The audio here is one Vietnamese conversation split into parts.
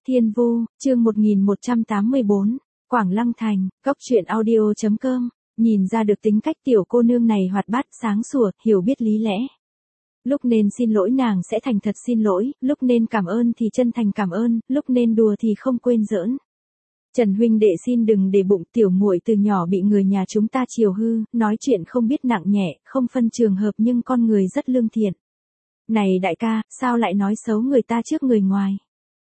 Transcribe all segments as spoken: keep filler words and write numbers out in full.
Thiên Vu, chương một nghìn một trăm tám mươi bốn, Quảng Lăng Thành, Cốc truyện audio chấm com, nhìn ra được tính cách tiểu cô nương này hoạt bát sáng sủa, hiểu biết lý lẽ. Lúc nên xin lỗi nàng sẽ thành thật xin lỗi, lúc nên cảm ơn thì chân thành cảm ơn, lúc nên đùa thì không quên giỡn. Trần huynh đệ xin đừng để bụng, tiểu muội từ nhỏ bị người nhà chúng ta chiều hư, nói chuyện không biết nặng nhẹ, không phân trường hợp nhưng con người rất lương thiện. Này đại ca, sao lại nói xấu người ta trước người ngoài?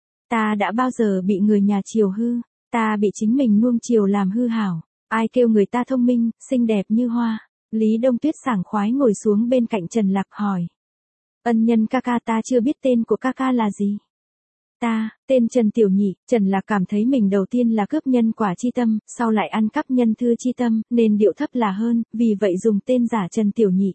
Ta đã bao giờ bị người nhà chiều hư, ta bị chính mình nuông chiều làm hư hảo. Ai kêu người ta thông minh, xinh đẹp như hoa? Lý Đông Tuyết sảng khoái ngồi xuống bên cạnh Trần Lạc hỏi. Ân nhân ca ca, ta chưa biết tên của ca ca là gì. Ta, tên Trần Tiểu Nhị. Trần Lạc cảm thấy mình đầu tiên là cướp nhân quả chi tâm, sau lại ăn cắp nhân thư chi tâm, nên điệu thấp là hơn, vì vậy dùng tên giả Trần Tiểu Nhị.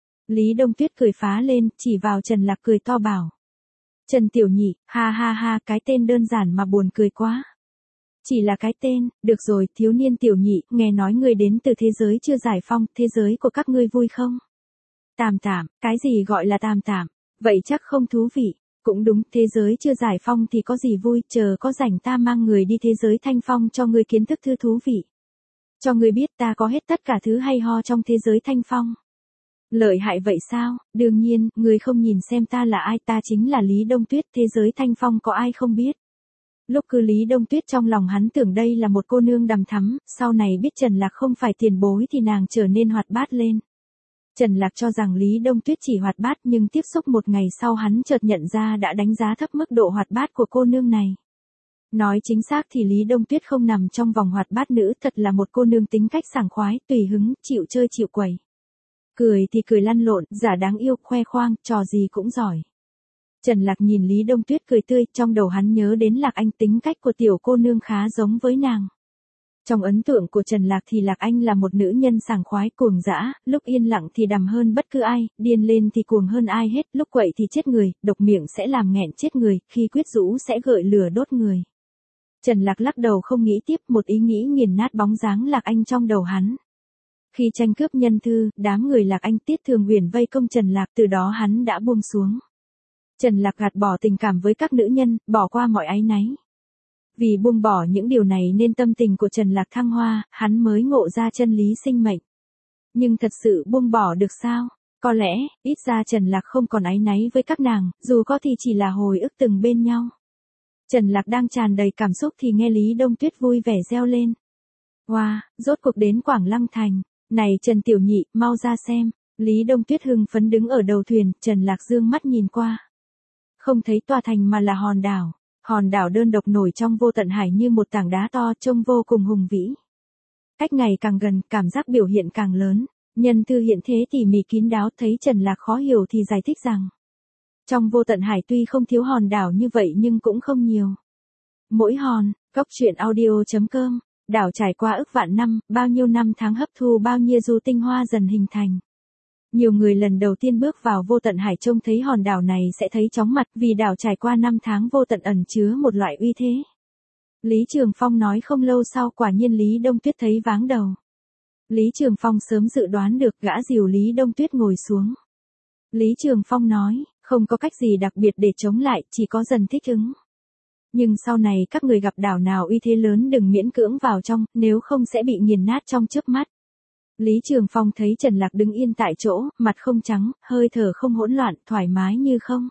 Lý Đông Tuyết cười phá lên, chỉ vào Trần Lạc cười to bảo. Trần Tiểu Nhị, ha ha ha, cái tên đơn giản mà buồn cười quá. Chỉ là cái tên, được rồi, thiếu niên Tiểu Nhị, nghe nói ngươi đến từ thế giới chưa giải phong, thế giới của các ngươi vui không? Tạm tạm, cái gì gọi là tạm tạm? Vậy chắc không thú vị. Cũng đúng, thế giới chưa giải phong thì có gì vui, chờ có rảnh ta mang người đi thế giới thanh phong cho ngươi kiến thức thư thú vị. Cho ngươi biết ta có hết tất cả thứ hay ho trong thế giới thanh phong. Lợi hại vậy sao? Đương nhiên, ngươi không nhìn xem ta là ai, ta chính là Lý Đông Tuyết, thế giới thanh phong có ai không biết. Lúc cứ Lý Đông Tuyết trong lòng hắn tưởng đây là một cô nương đằm thắm, sau này biết Trần Lạc không phải tiền bối thì nàng trở nên hoạt bát lên. Trần Lạc cho rằng Lý Đông Tuyết chỉ hoạt bát nhưng tiếp xúc một ngày sau hắn chợt nhận ra đã đánh giá thấp mức độ hoạt bát của cô nương này. Nói chính xác thì Lý Đông Tuyết không nằm trong vòng hoạt bát nữ, thật là một cô nương tính cách sảng khoái, tùy hứng, chịu chơi chịu quẩy. Cười thì cười lăn lộn, giả đáng yêu, khoe khoang, trò gì cũng giỏi. Trần Lạc nhìn Lý Đông Tuyết cười tươi, trong đầu hắn nhớ đến Lạc Anh, tính cách của tiểu cô nương khá giống với nàng. Trong ấn tượng của Trần Lạc thì Lạc Anh là một nữ nhân sảng khoái cuồng dã, lúc yên lặng thì đằm hơn bất cứ ai, điên lên thì cuồng hơn ai hết, lúc quậy thì chết người, độc miệng sẽ làm nghẹn chết người, khi quyết rũ sẽ gợi lửa đốt người. Trần Lạc lắc đầu không nghĩ tiếp, một ý nghĩ nghiền nát bóng dáng Lạc Anh trong đầu hắn. Khi tranh cướp nhân thư, đám người Lạc Anh Tiết Thường Huyền vây công Trần Lạc, từ đó hắn đã buông xuống. Trần Lạc gạt bỏ tình cảm với các nữ nhân, bỏ qua mọi áy náy. Vì buông bỏ những điều này nên tâm tình của Trần Lạc thăng hoa, hắn mới ngộ ra chân lý sinh mệnh. Nhưng thật sự buông bỏ được sao? Có lẽ, ít ra Trần Lạc không còn áy náy với các nàng, dù có thì chỉ là hồi ức từng bên nhau. Trần Lạc đang tràn đầy cảm xúc thì nghe Lý Đông Tuyết vui vẻ reo lên. Wow, rốt cuộc đến Quảng Lăng Thành. Này Trần Tiểu Nhị, mau ra xem. Lý Đông Tuyết hưng phấn đứng ở đầu thuyền, Trần Lạc dương mắt nhìn qua. Không thấy tòa thành mà là hòn đảo. Hòn đảo đơn độc nổi trong vô tận hải như một tảng đá to, trông vô cùng hùng vĩ. Cách ngày càng gần, cảm giác biểu hiện càng lớn. Nhân thư hiện thế tỉ mỉ kín đáo, thấy Trần Lạc khó hiểu thì giải thích rằng. Trong vô tận hải tuy không thiếu hòn đảo như vậy nhưng cũng không nhiều. Mỗi hòn, Cốc truyện audio chấm com, đảo trải qua ức vạn năm, bao nhiêu năm tháng hấp thu bao nhiêu du tinh hoa dần hình thành. Nhiều người lần đầu tiên bước vào vô tận hải trông thấy hòn đảo này sẽ thấy chóng mặt, vì đảo trải qua năm tháng vô tận ẩn chứa một loại uy thế. Lý Trường Phong nói không lâu sau, quả nhiên Lý Đông Tuyết thấy váng đầu. Lý Trường Phong sớm dự đoán được, gã dìu Lý Đông Tuyết ngồi xuống. Lý Trường Phong nói, không có cách gì đặc biệt để chống lại, chỉ có dần thích ứng. Nhưng sau này các người gặp đảo nào uy thế lớn đừng miễn cưỡng vào trong, nếu không sẽ bị nghiền nát trong chớp mắt. Lý Trường Phong thấy Trần Lạc đứng yên tại chỗ, mặt không trắng, hơi thở không hỗn loạn, thoải mái như không.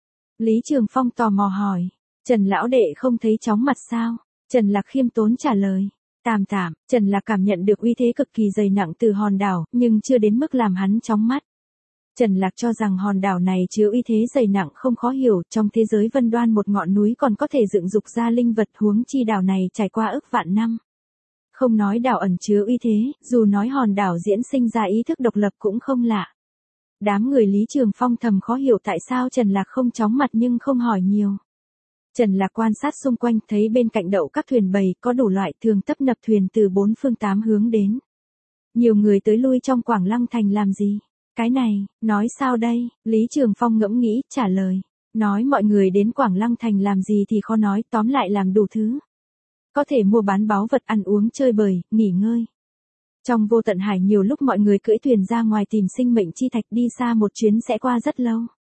Lý Trường Phong tò mò hỏi, Trần lão đệ không thấy chóng mặt sao? Trần Lạc khiêm tốn trả lời, tạm tạm. Trần Lạc cảm nhận được uy thế cực kỳ dày nặng từ hòn đảo, nhưng chưa đến mức làm hắn chóng mắt. Trần Lạc cho rằng hòn đảo này chứa uy thế dày nặng không khó hiểu, trong thế giới vân đoan một ngọn núi còn có thể dựng dục ra linh vật, huống chi đảo này trải qua ức vạn năm. Không nói đảo ẩn chứa uy thế, dù nói hòn đảo diễn sinh ra ý thức độc lập cũng không lạ. Đám người Lý Trường Phong thầm khó hiểu tại sao Trần Lạc không chóng mặt nhưng không hỏi nhiều. Trần Lạc quan sát xung quanh, thấy bên cạnh đậu các thuyền bầy có đủ loại, thường tấp nập thuyền từ bốn phương tám hướng đến. Nhiều người tới lui trong Quảng Lăng Thành làm gì? Cái này, nói sao đây? Lý Trường Phong ngẫm nghĩ, trả lời. Nói mọi người đến Quảng Lăng Thành làm gì thì khó nói, tóm lại làm đủ thứ. Có thể mua bán báu vật, ăn uống chơi bời, nghỉ ngơi. Trong vô tận hải nhiều lúc mọi người cưỡi thuyền ra ngoài tìm sinh mệnh chi thạch, đi xa một chuyến sẽ qua rất lâu.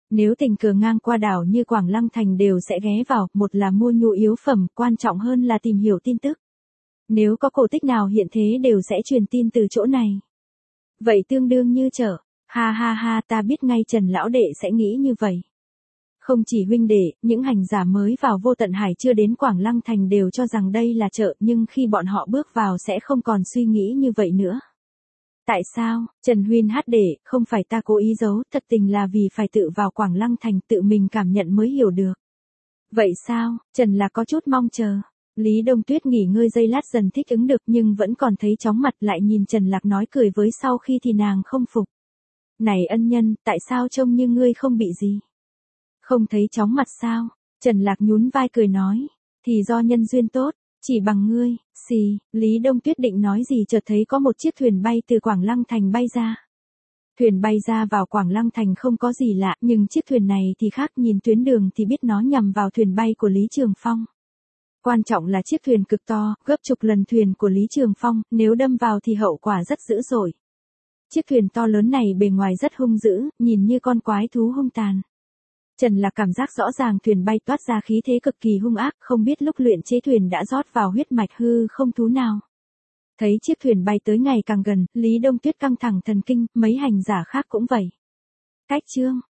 Nếu tình cờ ngang qua đảo như Quảng Lăng Thành đều sẽ ghé vào, một là mua nhu yếu phẩm, quan trọng hơn là tìm hiểu tin tức. Nếu có cổ tích nào hiện thế đều sẽ truyền tin từ chỗ này. Vậy tương đương như chợ. Ha ha ha, ta biết ngay Trần lão đệ sẽ nghĩ như vậy. Không chỉ huynh đệ, những hành giả mới vào Vô Tận Hải chưa đến Quảng Lăng Thành đều cho rằng đây là chợ, nhưng khi bọn họ bước vào sẽ không còn suy nghĩ như vậy nữa. Tại sao? Trần Huyên hát để, không phải ta cố ý giấu, thật tình là vì phải tự vào Quảng Lăng Thành tự mình cảm nhận mới hiểu được. Vậy sao? Trần là có chút mong chờ. Lý Đông Tuyết nghỉ ngơi giây lát dần thích ứng được nhưng vẫn còn thấy chóng mặt, lại nhìn Trần Lạc nói cười với sau khi thì nàng không phục. Này ân nhân, tại sao trông như ngươi không bị gì? Không thấy chóng mặt sao? Trần Lạc nhún vai cười nói. Thì do nhân duyên tốt, chỉ bằng ngươi, xì, Lý Đông Tuyết định nói gì chợt thấy có một chiếc thuyền bay từ Quảng Lăng Thành bay ra. Thuyền bay ra vào Quảng Lăng Thành không có gì lạ, nhưng chiếc thuyền này thì khác, nhìn tuyến đường thì biết nó nhằm vào thuyền bay của Lý Trường Phong. Quan trọng là chiếc thuyền cực to, gấp chục lần thuyền của Lý Trường Phong, nếu đâm vào thì hậu quả rất dữ dội. Chiếc thuyền to lớn này bề ngoài rất hung dữ, nhìn như con quái thú hung tàn. Trần là cảm giác rõ ràng thuyền bay toát ra khí thế cực kỳ hung ác, không biết lúc luyện chế thuyền đã rót vào huyết mạch hư không thú nào. Thấy chiếc thuyền bay tới ngày càng gần, Lý Đông Tuyết căng thẳng thần kinh, mấy hành giả khác cũng vậy. Cách chương